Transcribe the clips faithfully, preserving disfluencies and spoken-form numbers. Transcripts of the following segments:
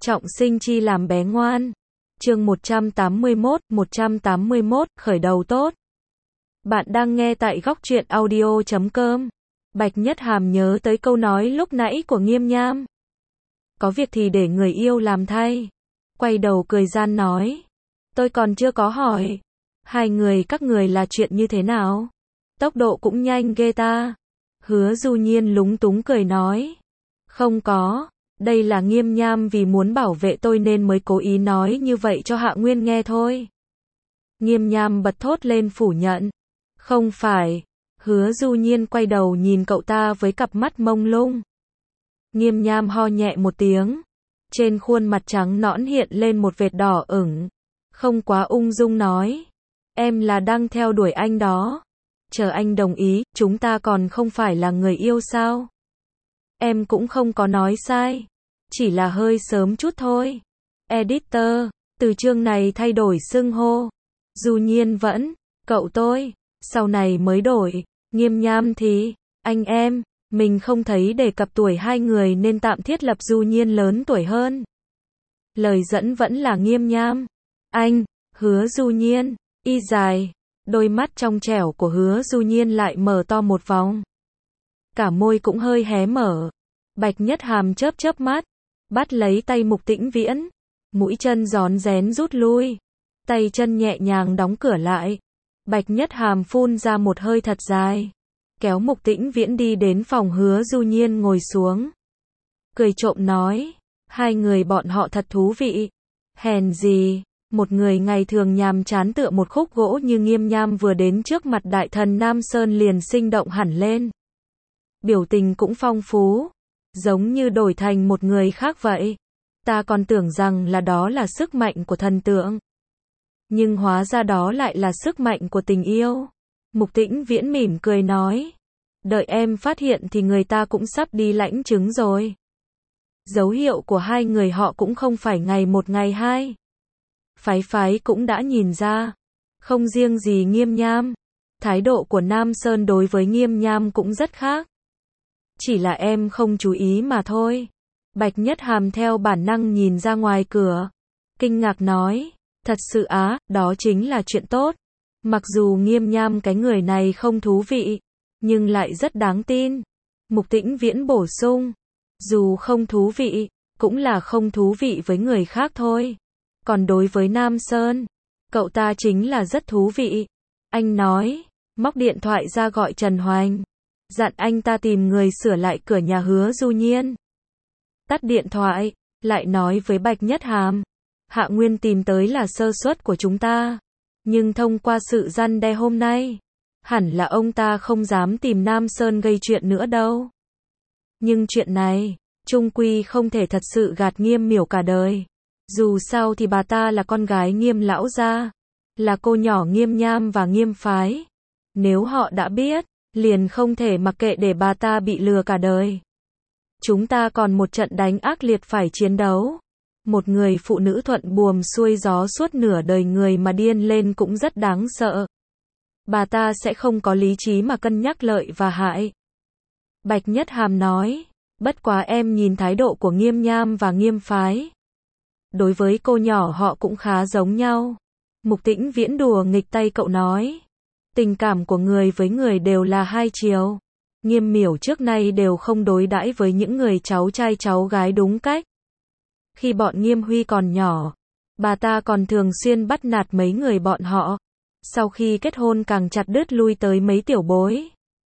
Trọng sinh chi làm bé ngoan. Chương một trăm tám mươi mốt, một trăm tám mươi mốt, khởi đầu tốt. Bạn đang nghe tại góc truyện audio chấm com. Bạch Nhất Hàm nhớ tới câu nói lúc nãy của Nghiêm Nham. Có việc thì để người yêu làm thay. Quay đầu cười gian nói. Tôi còn chưa có hỏi. Hai người các người là chuyện như thế nào? Tốc độ cũng nhanh ghê ta. Hứa Du Nhiên lúng túng cười nói. Không có. Đây là Nghiêm Nham vì muốn bảo vệ tôi nên mới cố ý nói như vậy cho Hạ Nguyên nghe thôi. Nghiêm Nham bật thốt lên phủ nhận. Không phải. Hứa Du Nhiên quay đầu nhìn cậu ta với cặp mắt mông lung. Nghiêm Nham ho nhẹ một tiếng. Trên khuôn mặt trắng nõn hiện lên một vệt đỏ ửng. Không quá ung dung nói. Em là đang theo đuổi anh đó. Chờ anh đồng ý, chúng ta còn không phải là người yêu sao? Em cũng không có nói sai. Chỉ là hơi sớm chút thôi. Editor, từ chương này thay đổi xưng hô. Du Nhiên vẫn, cậu tôi, sau này mới đổi. Nghiêm Nham thì, anh em, mình không thấy đề cập tuổi hai người nên tạm thiết lập Du Nhiên lớn tuổi hơn. Lời dẫn vẫn là Nghiêm Nham. Anh, Hứa Du Nhiên, y dài. Đôi mắt trong trẻo của Hứa Du Nhiên lại mở to một vòng. Cả môi cũng hơi hé mở. Bạch Nhất Hàm chớp chớp mắt, bắt lấy tay Mục Tĩnh Viễn, mũi chân rón rén rút lui, tay chân nhẹ nhàng đóng cửa lại. Bạch Nhất Hàm phun ra một hơi thật dài, kéo Mục Tĩnh Viễn đi đến phòng Hứa Du Nhiên ngồi xuống. Cười trộm nói, hai người bọn họ thật thú vị. Hèn gì, một người ngày thường nhàm chán tựa một khúc gỗ như Nghiêm Nham vừa đến trước mặt đại thần Nam Sơn liền sinh động hẳn lên. Biểu tình cũng phong phú, giống như đổi thành một người khác vậy. Ta còn tưởng rằng là đó là sức mạnh của thần tượng. Nhưng hóa ra đó lại là sức mạnh của tình yêu. Mục Tĩnh Viễn mỉm cười nói. Đợi em phát hiện thì người ta cũng sắp đi lãnh chứng rồi. Dấu hiệu của hai người họ cũng không phải ngày một ngày hai. Phái phái cũng đã nhìn ra. Không riêng gì Nghiêm Nham. Thái độ của Nam Sơn đối với Nghiêm Nham cũng rất khác. Chỉ là em không chú ý mà thôi. Bạch Nhất Hàm theo bản năng nhìn ra ngoài cửa. Kinh ngạc nói. Thật sự á, đó chính là chuyện tốt. Mặc dù Nghiêm Nham cái người này không thú vị, nhưng lại rất đáng tin. Mục Tĩnh Viễn bổ sung. Dù không thú vị, cũng là không thú vị với người khác thôi. Còn đối với Nam Sơn, cậu ta chính là rất thú vị. Anh nói, móc điện thoại ra gọi Trần Hoành. Dặn anh ta tìm người sửa lại cửa nhà Hứa Du Nhiên. Tắt điện thoại, lại nói với Bạch Nhất Hàm. Hạ Nguyên tìm tới là sơ suất của chúng ta. Nhưng thông qua sự răn đe hôm nay, hẳn là ông ta không dám tìm Nam Sơn gây chuyện nữa đâu. Nhưng chuyện này, chung quy không thể thật sự gạt Nghiêm Miểu cả đời. Dù sao thì bà ta là con gái Nghiêm lão gia, là cô nhỏ Nghiêm Nham và Nghiêm phái. Nếu họ đã biết, liền không thể mặc kệ để bà ta bị lừa cả đời. Chúng ta còn một trận đánh ác liệt phải chiến đấu. Một người phụ nữ thuận buồm xuôi gió suốt nửa đời người mà điên lên cũng rất đáng sợ. Bà ta sẽ không có lý trí mà cân nhắc lợi và hại. Bạch Nhất Hàm nói, bất quá em nhìn thái độ của Nghiêm Nham và Nghiêm phái. Đối với cô nhỏ họ cũng khá giống nhau. Mục Tĩnh Viễn đùa nghịch tay cậu nói. Tình cảm của người với người đều là hai chiều. Nghiêm Miểu trước nay đều không đối đãi với những người cháu trai cháu gái đúng cách. Khi bọn Nghiêm Huy còn nhỏ, bà ta còn thường xuyên bắt nạt mấy người bọn họ. Sau khi kết hôn càng chặt đứt lui tới mấy tiểu bối.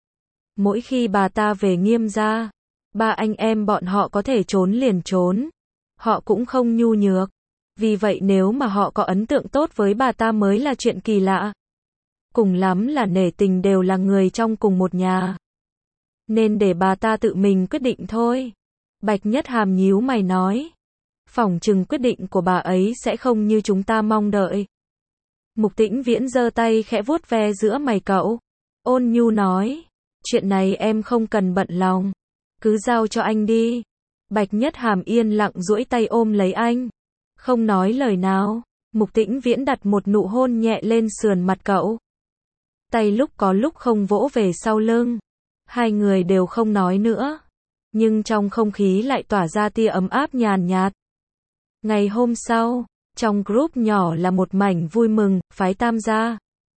Mỗi khi bà ta về Nghiêm gia, ba anh em bọn họ có thể trốn liền trốn. Họ cũng không nhu nhược. Vì vậy nếu mà họ có ấn tượng tốt với bà ta mới là chuyện kỳ lạ. Cùng lắm là nể tình đều là người trong cùng một nhà. Nên để bà ta tự mình quyết định thôi. Bạch Nhất Hàm nhíu mày nói. Phỏng chừng quyết định của bà ấy sẽ không như chúng ta mong đợi. Mục Tĩnh Viễn giơ tay khẽ vuốt ve giữa mày cậu. Ôn nhu nói. Chuyện này em không cần bận lòng. Cứ giao cho anh đi. Bạch Nhất Hàm yên lặng duỗi tay ôm lấy anh. Không nói lời nào. Mục Tĩnh Viễn đặt một nụ hôn nhẹ lên sườn mặt cậu. Tay lúc có lúc không vỗ về sau lưng. Hai người đều không nói nữa. Nhưng trong không khí lại tỏa ra tia ấm áp nhàn nhạt. Ngày hôm sau, trong group nhỏ là một mảnh vui mừng, phái Tam gia.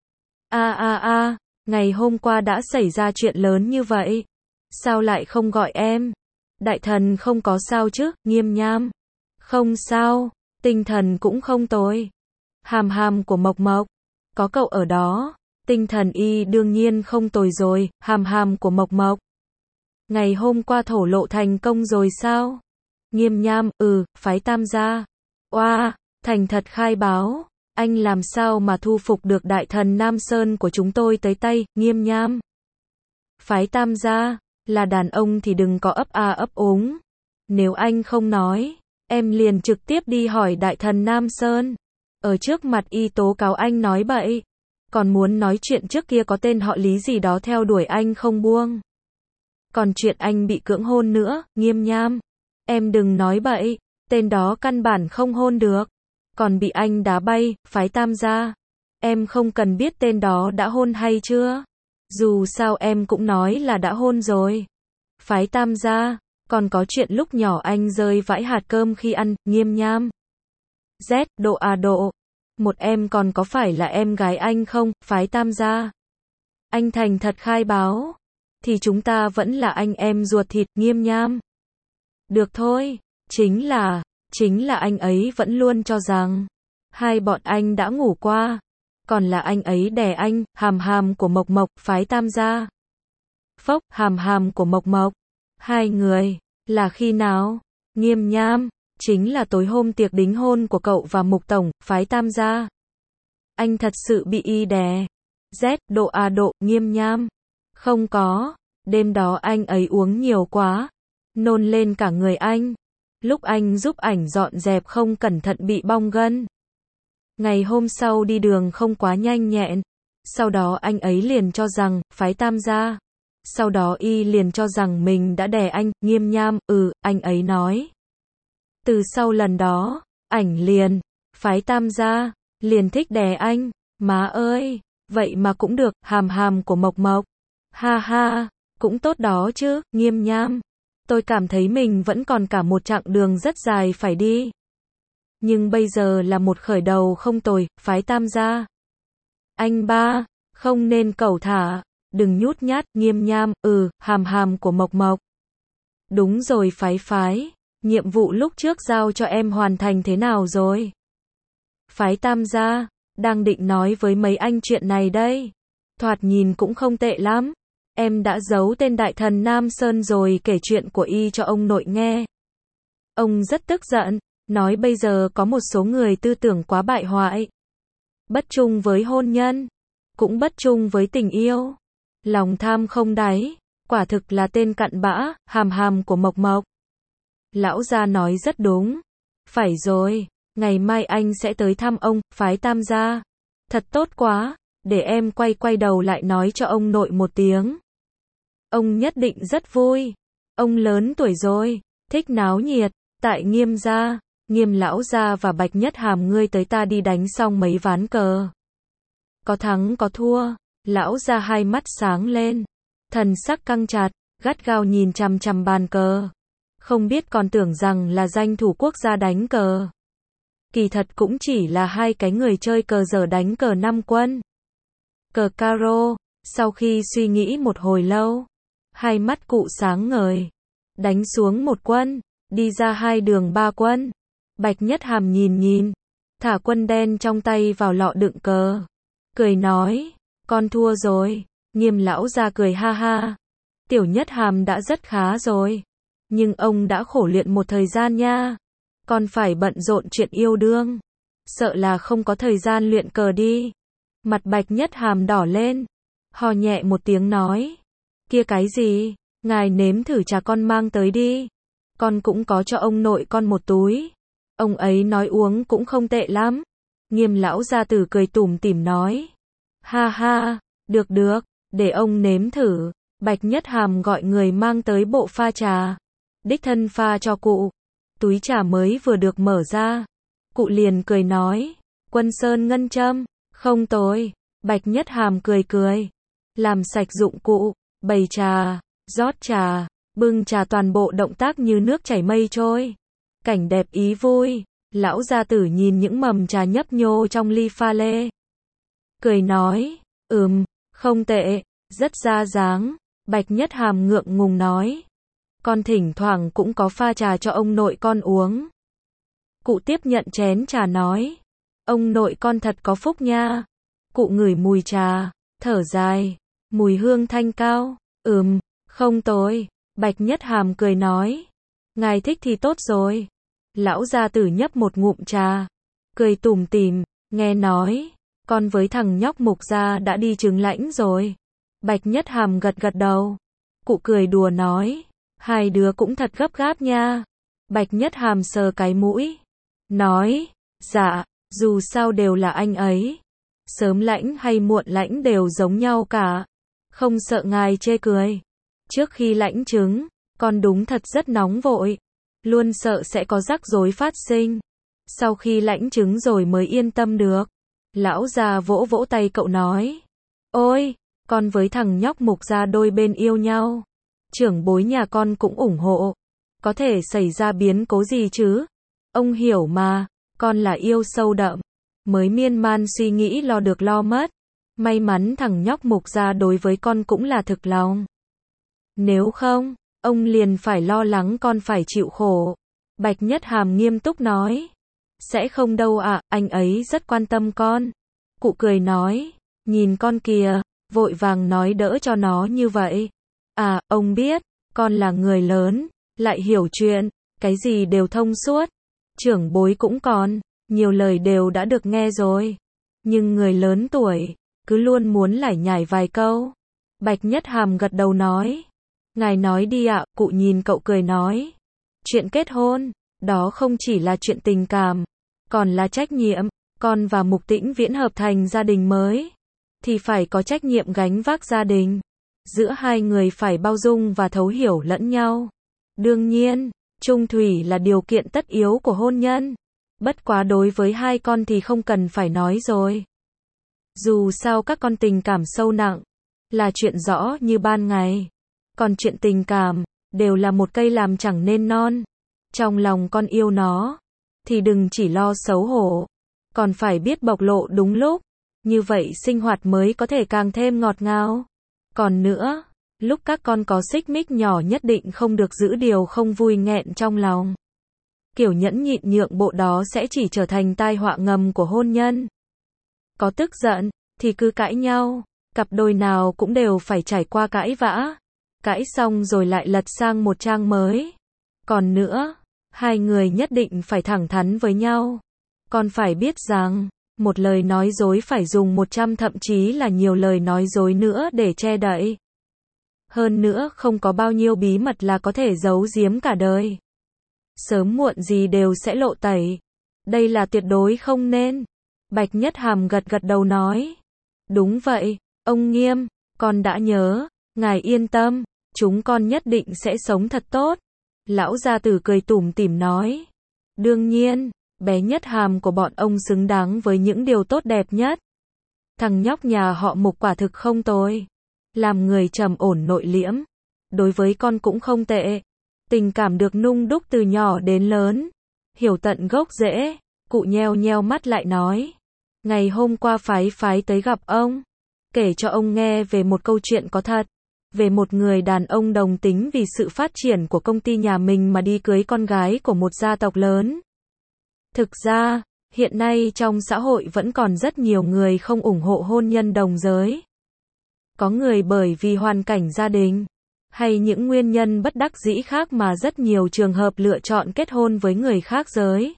A a a, ngày hôm qua đã xảy ra chuyện lớn như vậy. Sao lại không gọi em? Đại thần không có sao chứ, Nghiêm Nham. Không sao, tinh thần cũng không tồi. Hàm hàm của Mộc Mộc. Có cậu ở đó, tinh thần y đương nhiên không tồi rồi, hàm hàm của Mộc Mộc. Ngày hôm qua thổ lộ thành công rồi sao? Nghiêm Nham, ừ, phái Tam gia. Oa, wow, thành thật khai báo, anh làm sao mà thu phục được đại thần Nam Sơn của chúng tôi tới tay, Nghiêm Nham. Phái Tam gia, là đàn ông thì đừng có ấp a ấp úng. Nếu anh không nói, em liền trực tiếp đi hỏi đại thần Nam Sơn. Ở trước mặt y tố cáo anh nói bậy. Còn muốn nói chuyện trước kia có tên họ Lý gì đó theo đuổi anh không buông. Còn chuyện anh bị cưỡng hôn nữa, Nghiêm Nham. Em đừng nói bậy, tên đó căn bản không hôn được. Còn bị anh đá bay, phái Tam gia. Em không cần biết tên đó đã hôn hay chưa. Dù sao em cũng nói là đã hôn rồi. Phái Tam gia, còn có chuyện lúc nhỏ anh rơi vãi hạt cơm khi ăn, Nghiêm Nham. Z, độ à độ. Một em còn có phải là em gái anh không, phái Tam gia. Anh thành thật khai báo. Thì chúng ta vẫn là anh em ruột thịt, Nghiêm Nham. Được thôi, chính là, chính là anh ấy vẫn luôn cho rằng hai bọn anh đã ngủ qua. Còn là anh ấy đè anh, hàm hàm của Mộc Mộc, phái Tam gia. Phốc, hàm hàm của Mộc Mộc. Hai người, là khi nào? Nghiêm Nham, chính là tối hôm tiệc đính hôn của cậu và Mục Tổng, phái Tam gia. Anh thật sự bị y đè. Z, độ à độ, Nghiêm Nham. Không có, đêm đó anh ấy uống nhiều quá. Nôn lên cả người anh. Lúc anh giúp ảnh dọn dẹp không cẩn thận bị bong gân. Ngày hôm sau đi đường không quá nhanh nhẹn. Sau đó anh ấy liền cho rằng, phái Tam gia. Sau đó y liền cho rằng mình đã đè anh, Nghiêm Nham, ừ, anh ấy nói. Từ sau lần đó, ảnh liền, phái Tam gia, liền thích đè anh. Má ơi, vậy mà cũng được, hàm hàm của Mộc Mộc. Ha ha, cũng tốt đó chứ, Nghiêm Nham. Tôi cảm thấy mình vẫn còn cả một chặng đường rất dài phải đi. Nhưng bây giờ là một khởi đầu không tồi, phái Tam gia. Anh ba, không nên cẩu thả, đừng nhút nhát, Nghiêm Nham, ừ, hàm hàm của Mộc Mộc. Đúng rồi phái phái, nhiệm vụ lúc trước giao cho em hoàn thành thế nào rồi? Phái Tam gia, đang định nói với mấy anh chuyện này đây. Thoạt nhìn cũng không tệ lắm. Em đã giấu tên đại thần Nam Sơn rồi kể chuyện của y cho ông nội nghe. Ông rất tức giận, nói bây giờ có một số người tư tưởng quá bại hoại. Bất trung với hôn nhân, cũng bất trung với tình yêu. Lòng tham không đáy, quả thực là tên cặn bã, hàm hàm của Mộc Mộc. Lão gia nói rất đúng. Phải rồi, ngày mai anh sẽ tới thăm ông, phái Tam gia. Thật tốt quá, để em quay quay đầu lại nói cho ông nội một tiếng. Ông nhất định rất vui. Ông lớn tuổi rồi, thích náo nhiệt, tại Nghiêm gia, Nghiêm lão gia và Bạch Nhất Hàm ngươi tới ta đi đánh xong mấy ván cờ. Có thắng có thua, lão gia hai mắt sáng lên, thần sắc căng chặt, gắt gao nhìn chằm chằm bàn cờ. Không biết còn tưởng rằng là danh thủ quốc gia đánh cờ. Kỳ thật cũng chỉ là hai cái người chơi cờ dở đánh cờ năm quân. Cờ caro, sau khi suy nghĩ một hồi lâu, hai mắt cụ sáng ngời, đánh xuống một quân, đi ra hai đường ba quân. Bạch Nhất Hàm nhìn nhìn, thả quân đen trong tay vào lọ đựng cờ, cười nói, con thua rồi. Nghiêm lão gia cười ha ha, Tiểu Nhất Hàm đã rất khá rồi, nhưng ông đã khổ luyện một thời gian nha, còn phải bận rộn chuyện yêu đương, sợ là không có thời gian luyện cờ đi. Mặt Bạch Nhất Hàm đỏ lên, hò nhẹ một tiếng nói, kia cái gì, ngài nếm thử trà con mang tới đi, con cũng có cho ông nội con một túi, ông ấy nói uống cũng không tệ lắm. Nghiêm lão gia tử cười tủm tỉm nói, ha ha, được được, để ông nếm thử. Bạch Nhất Hàm gọi người mang tới bộ pha trà, đích thân pha cho cụ. Túi trà mới vừa được mở ra, cụ liền cười nói, Quân Sơn ngân châm, không tồi. Bạch Nhất Hàm cười cười, làm sạch dụng cụ, bày trà, rót trà, bưng trà, toàn bộ động tác như nước chảy mây trôi, cảnh đẹp ý vui, Lão gia tử nhìn những mầm trà nhấp nhô trong ly pha lê. Cười nói, ừm, không tệ, rất ra dáng. Bạch Nhất Hàm ngượng ngùng nói. Con thỉnh thoảng cũng có pha trà cho ông nội con uống. Cụ tiếp nhận chén trà nói. Ông nội con thật có phúc nha. Cụ ngửi mùi trà, thở dài. Mùi hương thanh cao. Ừm, không tồi. Bạch Nhất Hàm cười nói. Ngài thích thì tốt rồi. Lão gia tử nhấp một ngụm trà. Cười tủm tỉm, nghe nói. Con với thằng nhóc Mục gia đã đi Trừng Lãnh rồi. Bạch Nhất Hàm gật gật đầu. Cụ cười đùa nói. Hai đứa cũng thật gấp gáp nha. Bạch Nhất Hàm sờ cái mũi. Nói. Dạ, dù sao đều là anh ấy. Sớm lãnh hay muộn lãnh đều giống nhau cả. Không sợ ngài chê cười. Trước khi lãnh chứng, con đúng thật rất nóng vội. Luôn sợ sẽ có rắc rối phát sinh. Sau khi lãnh chứng rồi mới yên tâm được. Lão già vỗ vỗ tay cậu nói. Ôi, con với thằng nhóc Mục gia đôi bên yêu nhau. Trưởng bối nhà con cũng ủng hộ. Có thể xảy ra biến cố gì chứ? Ông hiểu mà, con là yêu sâu đậm. Mới miên man suy nghĩ lo được lo mất. May mắn thằng nhóc Mục gia đối với con cũng là thực lòng. Nếu không, ông liền phải lo lắng con phải chịu khổ. Bạch Nhất Hàm nghiêm túc nói. Sẽ không đâu ạ, à, anh ấy rất quan tâm con. Cụ cười nói. Nhìn con kìa, vội vàng nói đỡ cho nó như vậy. À, ông biết, con là người lớn, lại hiểu chuyện, cái gì đều thông suốt. Trưởng bối cũng còn, nhiều lời đều đã được nghe rồi. Nhưng người lớn tuổi, cứ luôn muốn lải nhải vài câu. Bạch Nhất Hàm gật đầu nói. Ngài nói đi ạ, cụ nhìn cậu cười nói. Chuyện kết hôn, đó không chỉ là chuyện tình cảm, còn là trách nhiệm. Con và Mục Tĩnh Viễn hợp thành gia đình mới, thì phải có trách nhiệm gánh vác gia đình. Giữa hai người phải bao dung và thấu hiểu lẫn nhau. Đương nhiên, chung thủy là điều kiện tất yếu của hôn nhân. Bất quá đối với hai con thì không cần phải nói rồi. Dù sao các con tình cảm sâu nặng, là chuyện rõ như ban ngày. Còn chuyện tình cảm, đều là một cây làm chẳng nên non. Trong lòng con yêu nó, thì đừng chỉ lo xấu hổ, còn phải biết bộc lộ đúng lúc. Như vậy sinh hoạt mới có thể càng thêm ngọt ngào. Còn nữa, lúc các con có xích mích nhỏ nhất định không được giữ điều không vui nghẹn trong lòng. Kiểu nhẫn nhịn nhượng bộ đó sẽ chỉ trở thành tai họa ngầm của hôn nhân. Có tức giận, thì cứ cãi nhau. Cặp đôi nào cũng đều phải trải qua cãi vã. Cãi xong rồi lại lật sang một trang mới. Còn nữa, hai người nhất định phải thẳng thắn với nhau. Con phải biết rằng, một lời nói dối phải dùng một trăm thậm chí là nhiều lời nói dối nữa để che đậy. Hơn nữa không có bao nhiêu bí mật là có thể giấu giếm cả đời. Sớm muộn gì đều sẽ lộ tẩy. Đây là tuyệt đối không nên. Bạch Nhất Hàm gật gật đầu nói. Đúng vậy, ông Nghiêm, con đã nhớ. Ngài yên tâm, chúng con nhất định sẽ sống thật tốt. Lão gia tử cười tủm tỉm nói. Đương nhiên, bé Nhất Hàm của bọn ông xứng đáng với những điều tốt đẹp nhất. Thằng nhóc nhà họ Mục quả thực không tồi. Làm người trầm ổn nội liễm. Đối với con cũng không tệ. Tình cảm được nung đúc từ nhỏ đến lớn. Hiểu tận gốc rễ. Cụ nheo nheo mắt lại nói. Ngày hôm qua phái phái tới gặp ông. Kể cho ông nghe về một câu chuyện có thật. Về một người đàn ông đồng tính vì sự phát triển của công ty nhà mình mà đi cưới con gái của một gia tộc lớn. Thực ra, hiện nay trong xã hội vẫn còn rất nhiều người không ủng hộ hôn nhân đồng giới. Có người bởi vì hoàn cảnh gia đình, hay những nguyên nhân bất đắc dĩ khác mà rất nhiều trường hợp lựa chọn kết hôn với người khác giới.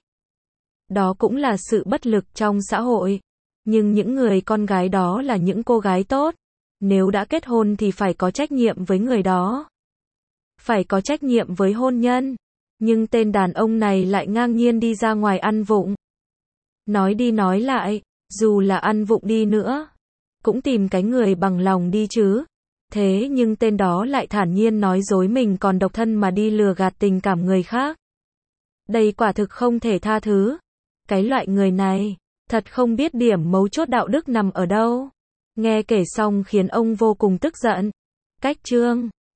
Đó cũng là sự bất lực trong xã hội. Nhưng những người con gái đó là những cô gái tốt. Nếu đã kết hôn thì phải có trách nhiệm với người đó. Phải có trách nhiệm với hôn nhân. Nhưng tên đàn ông này lại ngang nhiên đi ra ngoài ăn vụng. Nói đi nói lại, dù là ăn vụng đi nữa, cũng tìm cái người bằng lòng đi chứ. Thế nhưng tên đó lại thản nhiên nói dối mình còn độc thân mà đi lừa gạt tình cảm người khác. Đây quả thực không thể tha thứ. Cái loại người này, thật không biết điểm mấu chốt đạo đức nằm ở đâu. Nghe kể xong khiến ông vô cùng tức giận. Cách chương